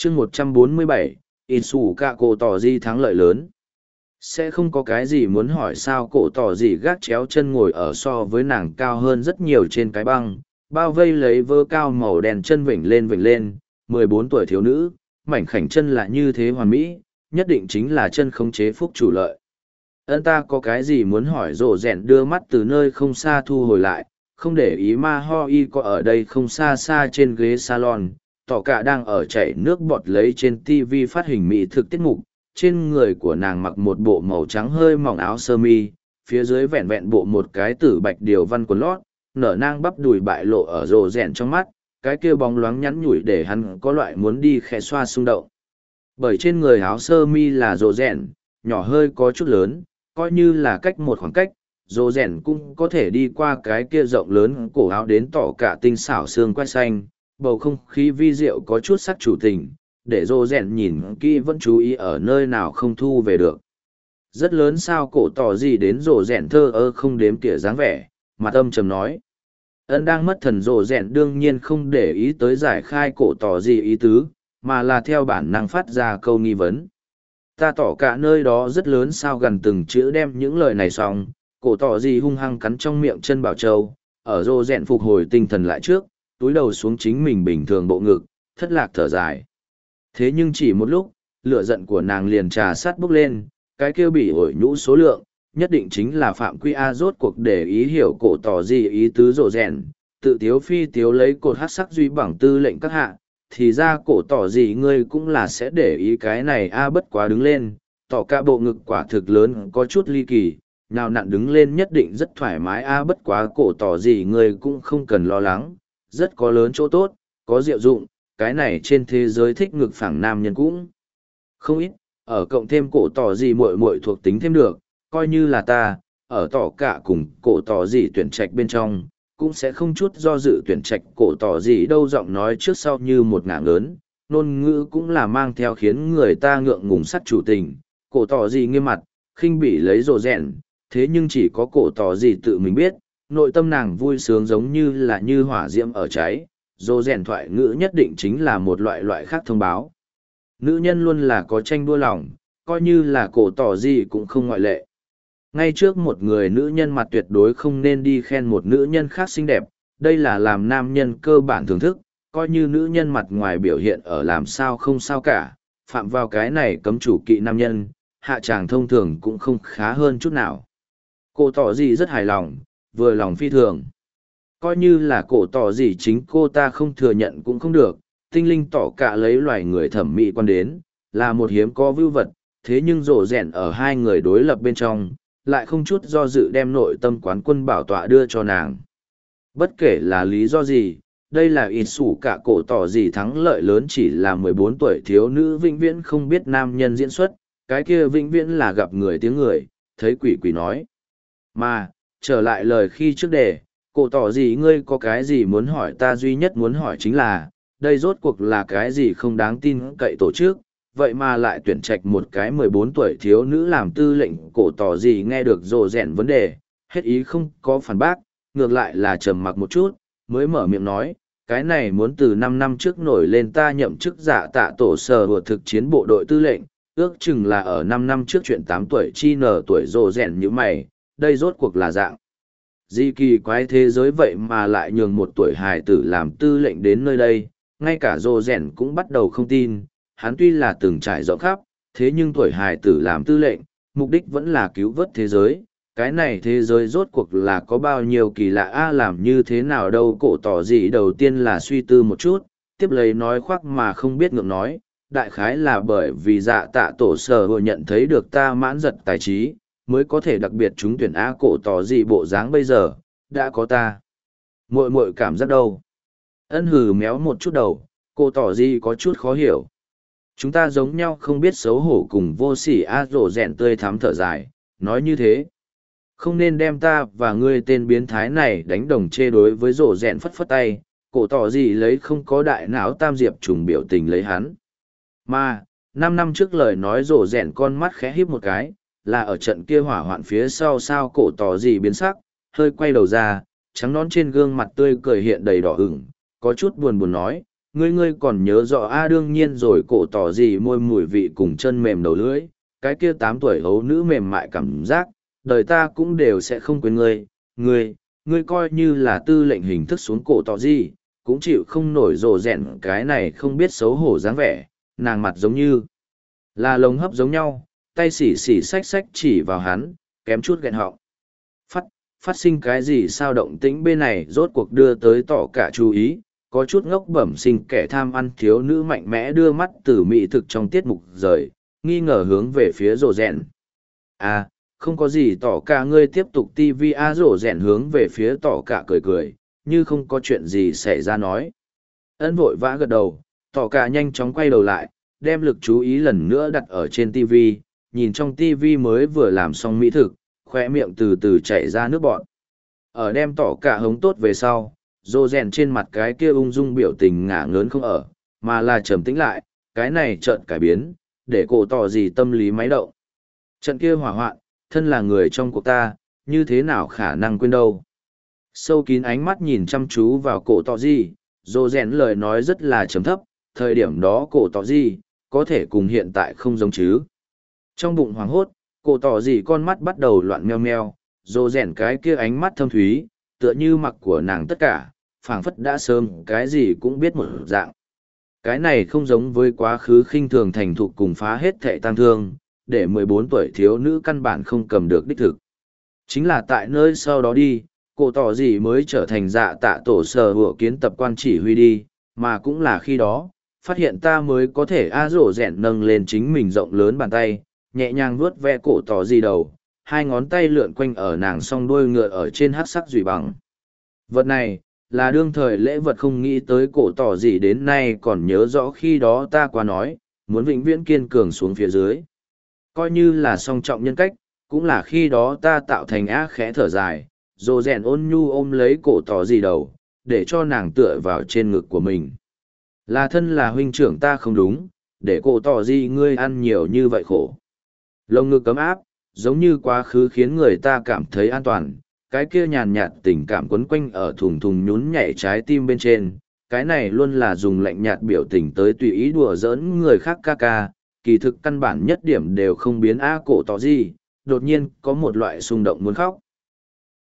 chương 147, ít xù cả cổ tỏ di thắng lợi lớn. Sẽ không có cái gì muốn hỏi sao cổ tỏ gì gác chéo chân ngồi ở so với nàng cao hơn rất nhiều trên cái băng, bao vây lấy vơ cao màu đen chân vểnh lên, 14 tuổi thiếu nữ, mảnh khảnh chân là như thế hoàn mỹ, nhất định chính là chân khống chế phúc chủ lợi. Ân ta có cái gì muốn hỏi rồ rèn đưa mắt từ nơi không xa thu hồi lại, không để ý ma ho y có ở đây không xa xa trên ghế salon, tỏ cả đang ở chảy nước bọt lấy trên TV phát hình mỹ thực tiết mục, trên người của nàng mặc một bộ màu trắng hơi mỏng áo sơ mi, phía dưới vẹn vẹn bộ một cái tử bạch điều văn quần lót, nở nang bắp đùi bại lộ ở rồ rèn trong mắt, cái kia bóng loáng nhắn nhủi để hắn có loại muốn đi khẽ xoa xung động. Bởi trên người áo sơ mi là rồ rèn, nhỏ hơi có chút lớn, coi như là cách một khoảng cách, rồ rèn cũng có thể đi qua cái kia rộng lớn cổ áo đến tỏ cả tinh xảo xương quai xanh, bầu không khí vi diệu có chút sắc chủ tình, để rồ rèn nhìn kỹ vẫn chú ý ở nơi nào không thu về được. Rất lớn sao cổ tỏ gì đến rồ rèn thơ ơ không đếm tỉa dáng vẻ, mặt âm trầm nói. Ân đang mất thần rồ rèn đương nhiên không để ý tới giải khai cổ tỏ gì ý tứ, mà là theo bản năng phát ra câu nghi vấn. Ta tỏ cả nơi đó rất lớn sao gần từng chữ đem những lời này xong, cổ tỏ gì hung hăng cắn trong miệng chân bảo châu, ở rồ rèn phục hồi tinh thần lại trước, túi đầu xuống chính mình bình thường bộ ngực, thất lạc thở dài. Thế nhưng chỉ một lúc, lửa giận của nàng liền trà sát bốc lên, cái kêu bị ổi nhũ số lượng, nhất định chính là phạm quy A rốt cuộc để ý hiểu cổ tỏ gì ý tứ rồ rèn, tự tiếu phi tiếu lấy cột hát sắc duy bằng tư lệnh các hạ, thì ra cổ tỏ gì ngươi cũng là sẽ để ý cái này A bất quá đứng lên, tỏ cả bộ ngực quả thực lớn có chút ly kỳ, nào nặn đứng lên nhất định rất thoải mái A bất quá cổ tỏ gì ngươi cũng không cần lo lắng, rất có lớn chỗ tốt, có diệu dụng, cái này trên thế giới thích ngực phẳng nam nhân cũng không ít, ở cộng thêm cổ tỏ gì muội muội thuộc tính thêm được, coi như là ta, ở tỏ cả cùng cổ tỏ gì tuyển trạch bên trong, cũng sẽ không chút do dự tuyển trạch cổ tỏ gì đâu giọng nói trước sau như một ngả lớn, ngôn ngữ cũng là mang theo khiến người ta ngượng ngùng sắc chủ tình, cổ tỏ gì nghiêm mặt, khinh bỉ lấy rồ rèn, thế nhưng chỉ có cổ tỏ gì tự mình biết, nội tâm nàng vui sướng giống như là như hỏa diễm ở cháy, rồ rèn thoại ngữ nhất định chính là một loại khác thông báo. Nữ nhân luôn là có tranh đua lòng, coi như là cổ tỏ gì cũng không ngoại lệ. Ngay trước một người nữ nhân mặt tuyệt đối không nên đi khen một nữ nhân khác xinh đẹp, đây là làm nam nhân cơ bản thưởng thức, coi như nữ nhân mặt ngoài biểu hiện ở làm sao không sao cả, phạm vào cái này cấm chủ kỵ nam nhân, hạ tràng thông thường cũng không khá hơn chút nào. Cổ tỏ gì rất hài lòng, vừa lòng phi thường. Coi như là cổ tỏ gì chính cô ta không thừa nhận cũng không được, tinh linh tỏ cả lấy loài người thẩm mỹ quan đến, là một hiếm có vưu vật, thế nhưng rổ rèn ở hai người đối lập bên trong, lại không chút do dự đem nội tâm quán quân bảo tọa đưa cho nàng. Bất kể là lý do gì, đây là ít sủ cả cổ tỏ gì thắng lợi lớn chỉ là 14 tuổi thiếu nữ vĩnh viễn không biết nam nhân diễn xuất, cái kia vĩnh viễn là gặp người tiếng người, thấy quỷ quỷ nói. Mà, trở lại lời khi trước đề, cổ tỏ gì ngươi có cái gì muốn hỏi ta duy nhất muốn hỏi chính là, đây rốt cuộc là cái gì không đáng tin cậy tổ chức, vậy mà lại tuyển trạch một cái 14 tuổi thiếu nữ làm tư lệnh cổ tỏ gì nghe được rồ rèn vấn đề, hết ý không có phản bác, ngược lại là trầm mặc một chút, mới mở miệng nói, cái này muốn từ 5 năm trước nổi lên ta nhậm chức giả tạ tổ sở của thực chiến bộ đội tư lệnh, ước chừng là ở 5 năm trước chuyện 8 tuổi chi nở tuổi rồ rèn như mày, đây rốt cuộc là dạng. Di kỳ quái thế giới vậy mà lại nhường một tuổi hài tử làm tư lệnh đến nơi đây, ngay cả rồ rèn cũng bắt đầu không tin, hắn tuy là từng trải rộng khắp, thế nhưng tuổi hài tử làm tư lệnh, mục đích vẫn là cứu vớt thế giới. Cái này thế giới rốt cuộc là có bao nhiêu kỳ lạ a làm như thế nào đâu cổ tỏ gì đầu tiên là suy tư một chút, tiếp lấy nói khoác mà không biết ngượng nói, đại khái là bởi vì dạ tạ tổ sở vừa nhận thấy được ta mãn giật tài trí, mới có thể đặc biệt trúng tuyển a cổ tỏ gì bộ dáng bây giờ, đã có ta. Muội muội cảm giác đâu? Ân hừ méo một chút đầu, cổ tỏ gì có chút khó hiểu. Chúng ta giống nhau không biết xấu hổ cùng vô sỉ a rổ rèn tươi thắm thở dài, nói như thế. Không nên đem ta và ngươi tên biến thái này đánh đồng chê đối với rổ rèn phất phất tay, cổ tỏ gì lấy không có đại não tam diệp trùng biểu tình lấy hắn. Mà, 5 năm trước lời nói rổ rèn con mắt khẽ híp một cái, là ở trận kia hỏa hoạn phía sau sao cổ tỏ gì biến sắc, hơi quay đầu ra, trắng nón trên gương mặt tươi cười hiện đầy đỏ ửng, có chút buồn buồn nói, ngươi còn nhớ rõ đương nhiên rồi cổ tỏ gì môi mùi vị cùng chân mềm đầu lưỡi, cái kia 8 tuổi hấu nữ mềm mại cảm giác, đời ta cũng đều sẽ không quên ngươi coi như là tư lệnh hình thức xuống cổ tỏ gì, cũng chịu không nổi rồ rẹn cái này không biết xấu hổ dáng vẻ, nàng mặt giống như là lồng hấp giống nhau, tay xỉ xỉ xách xách chỉ vào hắn, kém chút nghẹn họng. Phát sinh cái gì sao động tĩnh bên này rốt cuộc đưa tới tỏ cả chú ý, có chút ngốc bẩm sinh kẻ tham ăn thiếu nữ mạnh mẽ đưa mắt từ mỹ thực trong tiết mục rời, nghi ngờ hướng về phía rồ rẹn. Không có gì tỏ cả ngươi tiếp tục tivi rồ rẹn hướng về phía tỏ cả cười cười, như không có chuyện gì xảy ra nói. Ân vội vã gật đầu, tỏ cả nhanh chóng quay đầu lại, đem lực chú ý lần nữa đặt ở trên tivi, nhìn trong tivi mới vừa làm xong mỹ thực, khoe miệng từ từ chảy ra nước bọt. Ở đem tỏ cả hống tốt về sau, rô rèn trên mặt cái kia ung dung biểu tình ngả ngớn không ở, mà là trầm tĩnh lại, cái này chợt cải biến, để cổ tỏ gì tâm lý máy động. Trận kia hỏa hoạn, thân là người trong cuộc ta, như thế nào khả năng quên đâu. Sâu kín ánh mắt nhìn chăm chú vào cổ tỏ gì, rô rèn lời nói rất là trầm thấp, thời điểm đó cổ tỏ gì, có thể cùng hiện tại không giống chứ. Trong bụng hoảng hốt, cổ tỏ gì con mắt bắt đầu loạn meo meo, rô rèn cái kia ánh mắt thâm thúy, tựa như mặc của nàng tất cả, phảng phất đã sớm cái gì cũng biết một dạng. Cái này không giống với quá khứ khinh thường thành thục cùng phá hết thệ tăng thương, để 14 tuổi thiếu nữ căn bản không cầm được đích thực. Chính là tại nơi sau đó đi, cổ tỏ gì mới trở thành dạ tạ tổ sở hữu kiến tập quan chỉ huy đi, mà cũng là khi đó, phát hiện ta mới có thể rổ rẹn nâng lên chính mình rộng lớn bàn tay, nhẹ nhàng vuốt ve cổ tỏ gì đầu, hai ngón tay lượn quanh ở nàng song đuôi ngựa ở trên hát sắc dùy bằng. Vật này, là đương thời lễ vật không nghĩ tới cổ tỏ gì đến nay còn nhớ rõ khi đó ta qua nói, muốn vĩnh viễn kiên cường xuống phía dưới. Coi như là song trọng nhân cách, cũng là khi đó ta tạo thành ác khẽ thở dài, rồ rèn ôn nhu ôm lấy cổ tỏ gì đầu, để cho nàng tựa vào trên ngực của mình. Là thân là huynh trưởng ta không đúng, để cổ tỏ gì ngươi ăn nhiều như vậy khổ. Lồng ngực cấm áp, giống như quá khứ khiến người ta cảm thấy an toàn, cái kia nhàn nhạt tình cảm quấn quanh ở thùng thùng nhún nhảy trái tim bên trên, cái này luôn là dùng lạnh nhạt biểu tình tới tùy ý đùa giỡn người khác ca ca, kỳ thực căn bản nhất điểm đều không biến cổ tỏ gì, đột nhiên có một loại xung động muốn khóc.